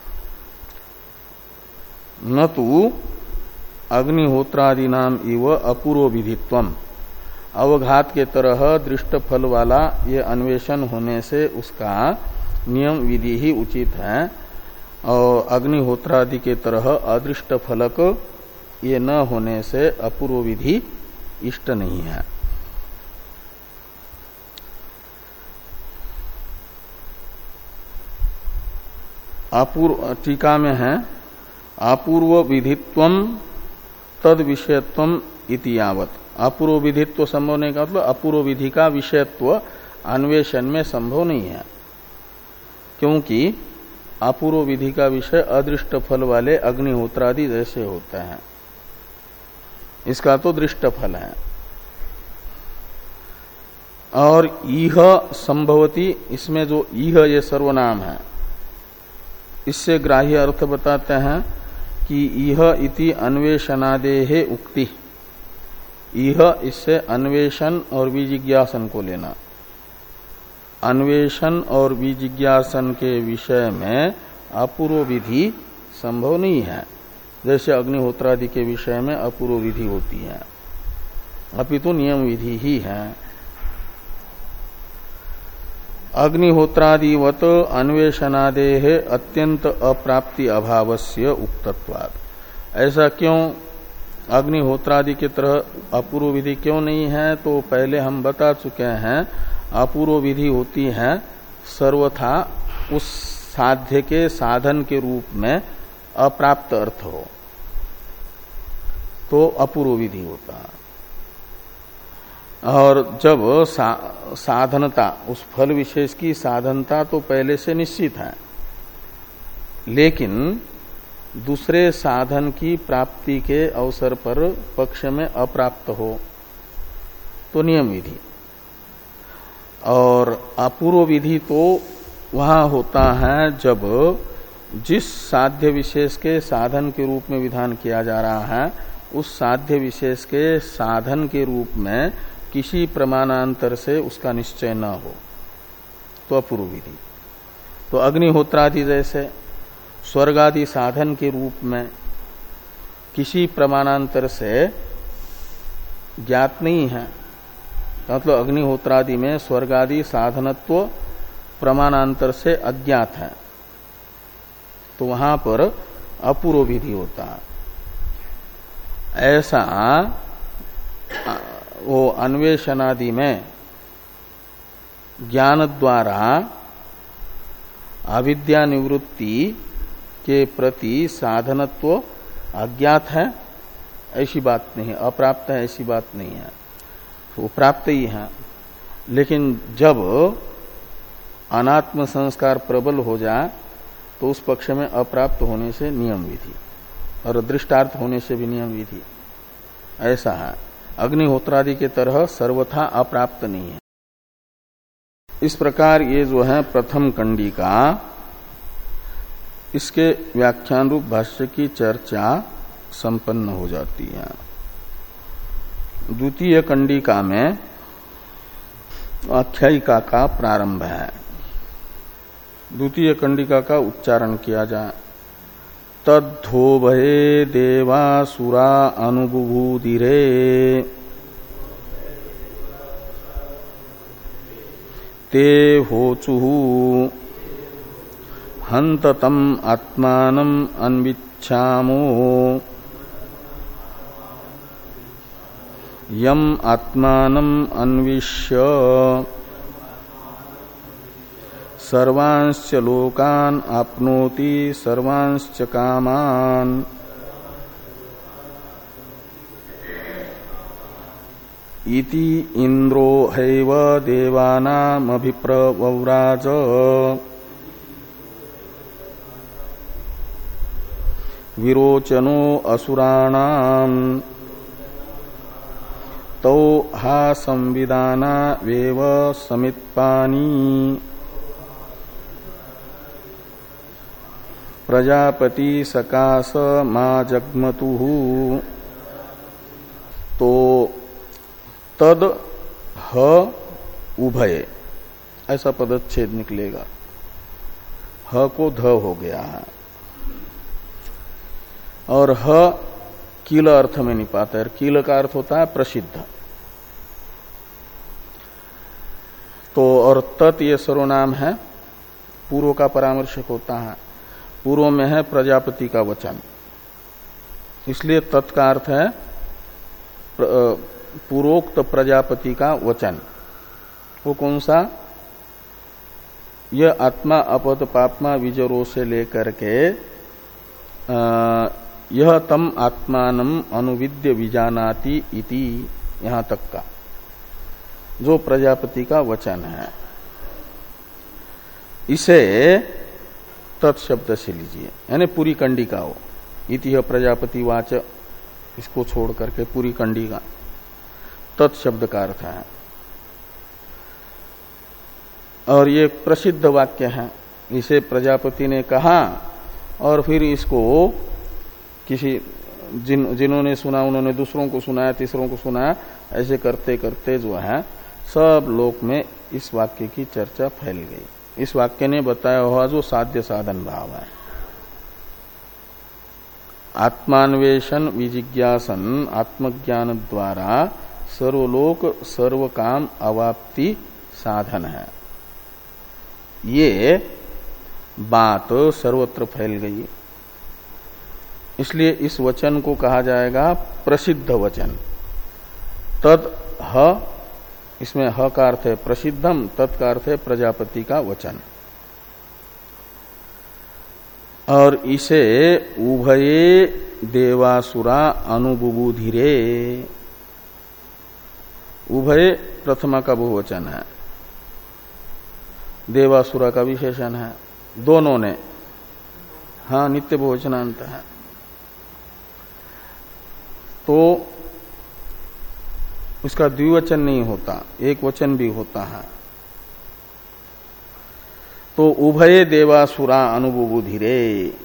न तो अग्निहोत्रादि नाम इव अपूर्व विधित्वम। अवघात के तरह दृष्ट फल वाला ये अन्वेषण होने से उसका नियम विधि ही उचित है, और अग्निहोत्रादि के तरह अदृष्ट फलक ये न होने से अपूर्व विधि इष्ट नहीं है। अपूर्व टीका में है अपूर्व विधित्वम तद विषयत्वम इति यावत। अपूर्व विधित्व संभव होने का मतलब अपूर्व विधि का विषयत्व अन्वेषण में संभव नहीं है, क्योंकि अपूर्व विधि का विषय अदृष्ट फल वाले अग्निहोत्रादि जैसे होते हैं, इसका तो दृष्ट फल है। और इह संभवती, इसमें जो इह ये सर्वनाम है, इससे ग्राह्य अर्थ बताते हैं कि इह इति अन्वेषणादेहे उक्ति। इह इससे अन्वेषण और विजिज्ञासन को लेना। अन्वेषण और विजिज्ञासन के विषय में अपूर्व विधि संभव नहीं है, जैसे अग्निहोत्रादि के विषय में अपूर्व विधि होती है, अपितु नियम विधि ही है। अग्निहोत्रादिवत अन्वेषणादेह अत्यंत अप्राप्ति अभावस्य उक्तत्वात्। ऐसा क्यों, अग्निहोत्रादि की तरह अपूर्व विधि क्यों नहीं है? तो पहले हम बता चुके हैं, अपूर्व विधि होती है सर्वथा उस साध्य के साधन के रूप में अप्राप्त अर्थ हो तो अपूर्व विधि होता है। और जब सा, साधनता, उस फल विशेष की साधनता तो पहले से निश्चित है, लेकिन दूसरे साधन की प्राप्ति के अवसर पर पक्ष में अप्राप्त हो तो नियम विधि। और अपूर्व विधि तो वहां होता है जब जिस साध्य विशेष के साधन के रूप में विधान किया जा रहा है, उस साध्य विशेष के साधन के रूप में किसी प्रमाणांतर से उसका निश्चय न हो तो अपूर्व विधि। तो अग्निहोत्रादि जैसे स्वर्गादि साधन के रूप में किसी प्रमाणांतर से ज्ञात नहीं है, मतलब अग्निहोत्रादि में स्वर्गादि साधनत्व प्रमाणांतर से अज्ञात है, तो वहां पर अपूर्व विधि होता है। ऐसा वो अन्वेषणादि में ज्ञान द्वारा अविद्या निवृत्ति के प्रति साधनत्व अज्ञात है ऐसी बात नहीं है, अप्राप्त है ऐसी बात नहीं है, वो प्राप्त ही है। लेकिन जब अनात्म संस्कार प्रबल हो जाए तो उस पक्ष में अप्राप्त होने से नियम विधि और दृष्टार्थ होने से भी नियम विधि ऐसा है। अग्निहोत्रादि के तरह सर्वथा अप्राप्त नहीं है। इस प्रकार ये जो है प्रथम कंडिका, इसके व्याख्यान रूप भाष्य की चर्चा संपन्न हो जाती है। द्वितीय कंडिका में आख्यायिका का प्रारंभ है। द्वितीय कंडिका का उच्चारण किया जाए। तद्धोभये देवासुरा अनुबुभूदिरे ते होचुहु हन्ततम आत्मानं अन्विच्छामो यम आत्मानं अन्विष्य सर्वांश्च लोकान् आप्नोति सर्वांश्च कामान् इति इंद्रो हैव देवानामभिप्रवव्राज विरोचनो असुराणाम् तौ हा संविदाना वेव समित्पानि प्रजापति सकाश मा जग्मतुः। तो तद ह उभय ऐसा पदच्छेद निकलेगा। ह को ध हो गया है और ह कील अर्थ में निपाता है। कील का अर्थ होता है प्रसिद्ध। तो और तत् ये सर्वनाम है, पूर्व का परामर्शक होता है। पूर्व में है प्रजापति का वचन, इसलिए तत् का अर्थ है पूर्वोक्त प्रजापति का वचन। वो कौन सा? यह आत्मा अपद पापमा विजरो से लेकर के यह तम आत्मानम अनुविद्य विजानाति इति यहां तक का जो प्रजापति का वचन है, इसे तत्शब्द से लीजिए, यानी पूरी कंडिका हो। इति प्रजापति वाच, इसको छोड़ करके पूरी कंडिका तत्शब्द का अर्थ है। और ये प्रसिद्ध वाक्य है, इसे प्रजापति ने कहा और फिर इसको किसी जिन जिन्होंने सुना उन्होंने दूसरों को सुनाया, तीसरों को सुनाया, ऐसे करते करते जो है सब लोक में इस वाक्य की चर्चा फैल गई। इस वाक्य ने बताया हुआ जो साध्य साधन भाव है, आत्मान्वेषण विजिज्ञासन आत्मज्ञान द्वारा सर्वलोक सर्व काम अवाप्ति साधन है, ये बात सर्वत्र फैल गई। इसलिए इस वचन को कहा जाएगा प्रसिद्ध वचन। तद ह, इसमें ह का अर्थ है प्रसिद्धम, तत् का अर्थ है प्रजापति का वचन। और इसे उभये देवासुरा अनुबुबुधिरे, उभय प्रथमा का बहुवचन है, देवासुरा का विशेषण है, दोनों ने, हाँ नित्य बहुवचनांत है। तो उसका द्विवचन नहीं होता, एक वचन भी होता है। तो उभय देवासुरा अनुबुबुधिरे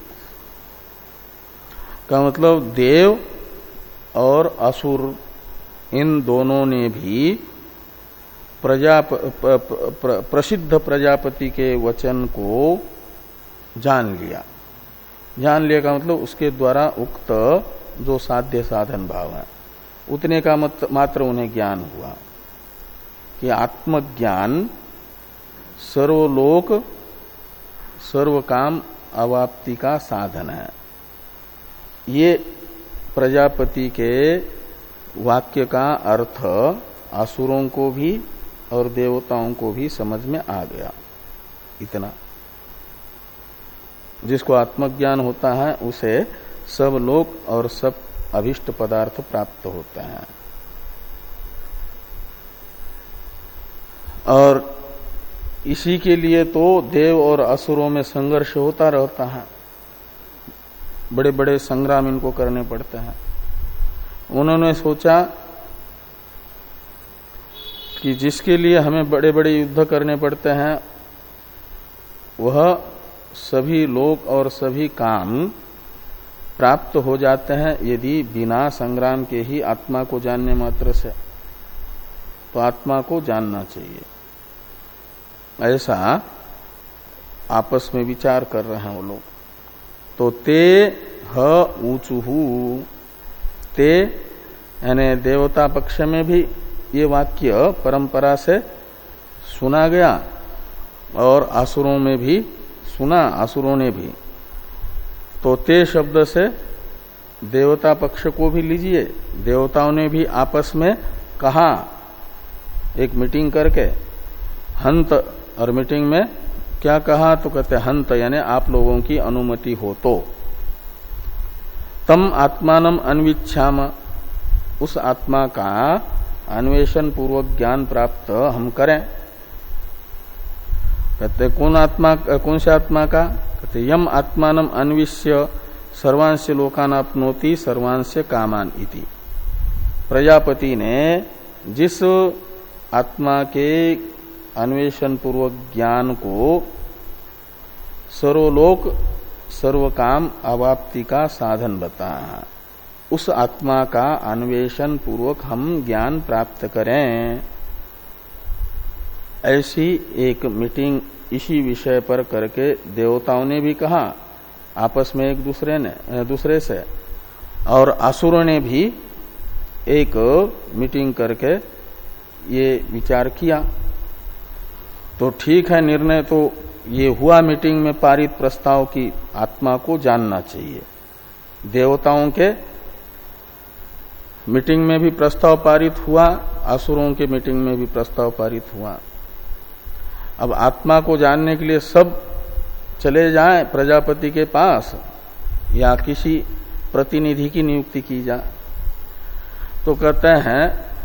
का मतलब देव और असुर इन दोनों ने भी प्रजा प्र, प्र, प्रसिद्ध प्रजापति के वचन को जान लिया। जान लिया का मतलब उसके द्वारा उक्त जो साध्य साधन भाव है उतने का मत, मात्र उन्हें ज्ञान हुआ। कि आत्मज्ञान सर्वलोक सर्वकाम अवाप्ति का साधन है। ये प्रजापति के वाक्य का अर्थ असुरों को भी और देवताओं को भी समझ में आ गया। इतना जिसको आत्मज्ञान होता है उसे सब लोक और सब अभिष्ट पदार्थ प्राप्त होते हैं। और इसी के लिए तो देव और असुरों में संघर्ष होता रहता है, बड़े बड़े संग्राम इनको करने पड़ते हैं। उन्होंने सोचा कि जिसके लिए हमें बड़े बड़े युद्ध करने पड़ते हैं वह सभी लोक और सभी काम प्राप्त हो जाते हैं यदि बिना संग्राम के ही आत्मा को जानने मात्र से। तो आत्मा को जानना चाहिए, ऐसा आपस में विचार कर रहे हैं वो लोग। तो ते ह ऊचुहु, ते यानी देवता पक्ष में भी ये वाक्य परंपरा से सुना गया और असुरों में भी सुना, असुरों ने भी। तो ते शब्द से देवता पक्ष को भी लीजिए, देवताओं ने भी आपस में कहा एक मीटिंग करके, हंत, और मीटिंग में क्या कहा तो कहते हंत यानी आप लोगों की अनुमति हो तो तम आत्मानम अन्विच्छाम, उस आत्मा का अन्वेषण पूर्वक ज्ञान प्राप्त हम करें। कहते कौन आत्मा, कौन से आत्मा का? कहते यम आत्मानम अन्विष्य सर्वांश लोकान आपनोति सर्वांश कामान इति। प्रजापति ने जिस आत्मा के अन्वेषण पूर्वक ज्ञान को सर्वलोक सर्वकाम अवाप्ति का साधन बताया, उस आत्मा का अन्वेषण पूर्वक हम ज्ञान प्राप्त करें। ऐसी एक मीटिंग इसी विषय पर करके देवताओं ने भी कहा आपस में एक दूसरे ने दूसरे से, और असुरों ने भी एक मीटिंग करके ये विचार किया। तो ठीक है, निर्णय तो ये हुआ मीटिंग में पारित प्रस्ताव की आत्मा को जानना चाहिए। देवताओं के मीटिंग में भी प्रस्ताव पारित हुआ, असुरों के मीटिंग में भी प्रस्ताव पारित हुआ। अब आत्मा को जानने के लिए सब चले जाएं प्रजापति के पास या किसी प्रतिनिधि की नियुक्ति की जाए। तो कहते हैं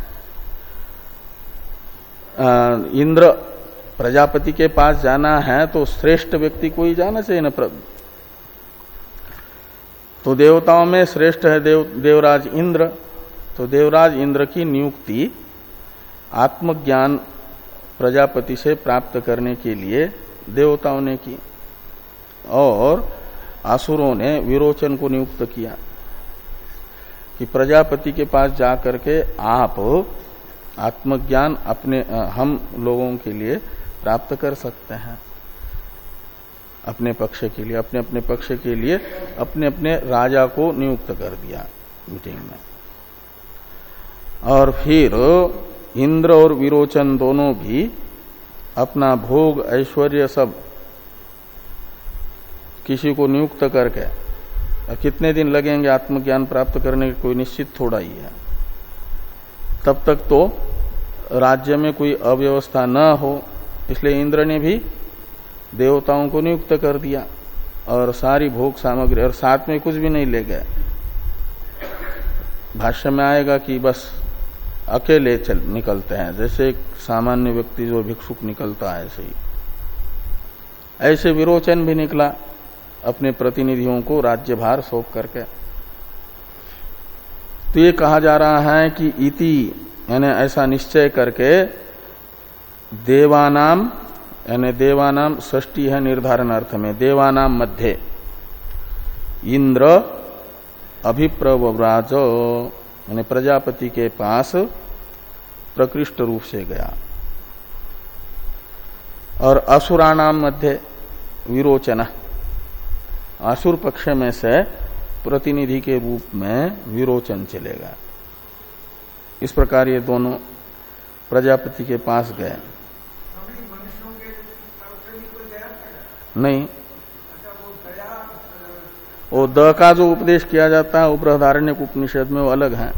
इंद्र प्रजापति के पास जाना है तो श्रेष्ठ व्यक्ति को ही जाना चाहिए ना। तो देवताओं में श्रेष्ठ है देव, देवराज इंद्र। तो देवराज इंद्र की नियुक्ति आत्मज्ञान प्रजापति से प्राप्त करने के लिए देवताओं ने की, और असुरों ने विरोचन को नियुक्त किया कि प्रजापति के पास जाकर के आप आत्मज्ञान अपने हम लोगों के लिए प्राप्त कर सकते हैं। अपने पक्ष के लिए अपने अपने पक्ष के लिए अपने अपने राजा को नियुक्त कर दिया मीटिंग में। और फिर इंद्र और विरोचन दोनों भी अपना भोग ऐश्वर्य सब किसी को नियुक्त करके, कितने दिन लगेंगे आत्मज्ञान प्राप्त करने के कोई निश्चित थोड़ा ही है, तब तक तो राज्य में कोई अव्यवस्था न हो, इसलिए इंद्र ने भी देवताओं को नियुक्त कर दिया और सारी भोग सामग्री, और साथ में कुछ भी नहीं ले गए। भाष्य में आएगा कि बस अकेले चल निकलते हैं, जैसे एक सामान्य व्यक्ति जो भिक्षुक निकलता है ऐसे ही। ऐसे विरोचन भी निकला अपने प्रतिनिधियों को राज्यभार सौंप करके। तो ये कहा जा रहा है कि इति यानी ऐसा निश्चय करके देवानाम यानी देवानाम षष्ठी है निर्धारण अर्थ में, देवानाम मध्य इंद्र अभिप्रव्राज यानी प्रजापति के पास प्रकृष्ट रूप से गया, और असुराणाम मध्य विरोचन असुर पक्ष में से प्रतिनिधि के रूप में विरोचन चलेगा। इस प्रकार ये दोनों प्रजापति के पास गए। नहीं, वो द का जो उपदेश किया जाता है वो बृहदारण्यक उपनिषद में वो अलग है।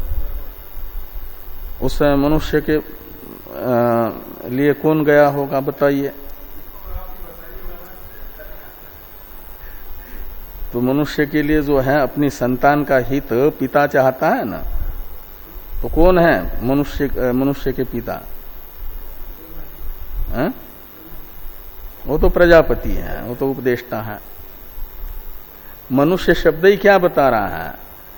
उस मनुष्य के आ, लिए कौन गया होगा बताइए। तो मनुष्य के लिए जो है अपनी संतान का हित पिता चाहता है ना, तो कौन है मनुष्य मनुष्य के पिता है? वो तो प्रजापति है, वो तो उपदेष्टा है। मनुष्य शब्द ही क्या बता रहा है?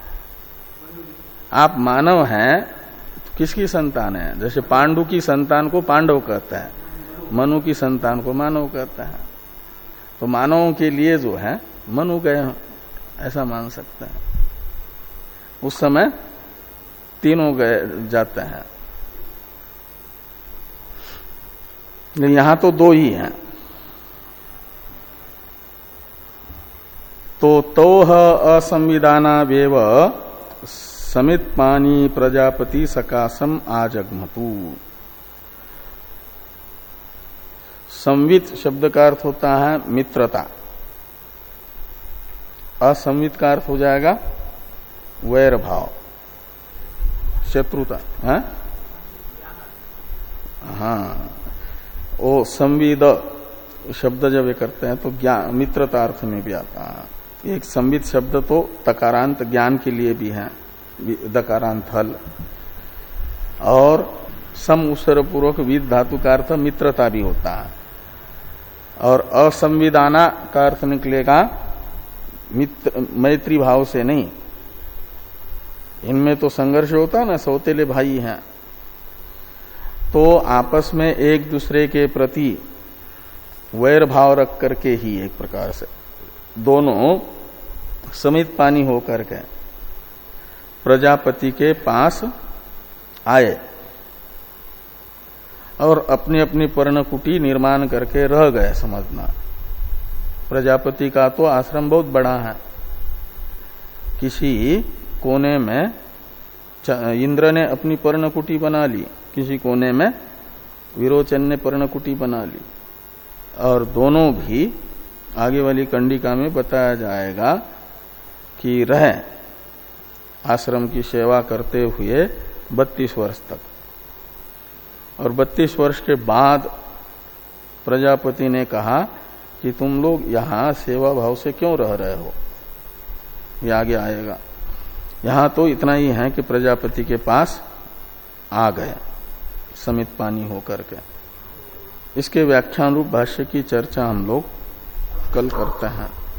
आप मानव हैं तो किसकी संतान है? जैसे पांडु की संतान को पांडव कहता है, मनु की संतान को मानव कहता है। तो मानवों के लिए जो है मनु गए, ऐसा मान सकते हैं। उस समय तीनों गए जाते हैं, लेकिन यहां तो दो ही हैं। तो तोह असंविधानावेव समित पानी प्रजापति सकाशम आजगमतु। संवित शब्द का अर्थ होता है मित्रता, असंवित का अर्थ हो जाएगा वैर भाव, शत्रुता है? हाँ, वो संविद शब्द जब ये करते हैं तो ज्ञान मित्रता अर्थ में भी आता है। एक संवित शब्द तो तकारांत ज्ञान के लिए भी है, दकारांत हल, और सम उसर पूर्वक विद धातु का अर्थ मित्रता भी होता है। और असंविदाना का अर्थ निकलेगा मित्र मैत्री भाव से नहीं। इनमें तो संघर्ष होता है ना, सौतेले भाई हैं तो आपस में एक दूसरे के प्रति वैर भाव रख करके ही एक प्रकार से दोनों समित पानी होकर के प्रजापति के पास आए और अपनी अपनी पर्णकुटी निर्माण करके रह गए। समझना, प्रजापति का तो आश्रम बहुत बड़ा है। किसी कोने में इंद्र ने अपनी पर्णकुटी बना ली, किसी कोने में विरोचन ने पर्णकुटी बना ली, और दोनों भी आगे वाली कंडिका में बताया जाएगा कि रहे आश्रम की सेवा करते हुए बत्तीस वर्ष तक। और बत्तीस वर्ष के बाद प्रजापति ने कहा कि तुम लोग यहां सेवा भाव से क्यों रह रहे हो, ये आगे आएगा। यहां तो इतना ही है कि प्रजापति के पास आ गए समित पानी होकर के। इसके व्याख्यान रूप भाष्य की चर्चा हम लोग कल करते हैं।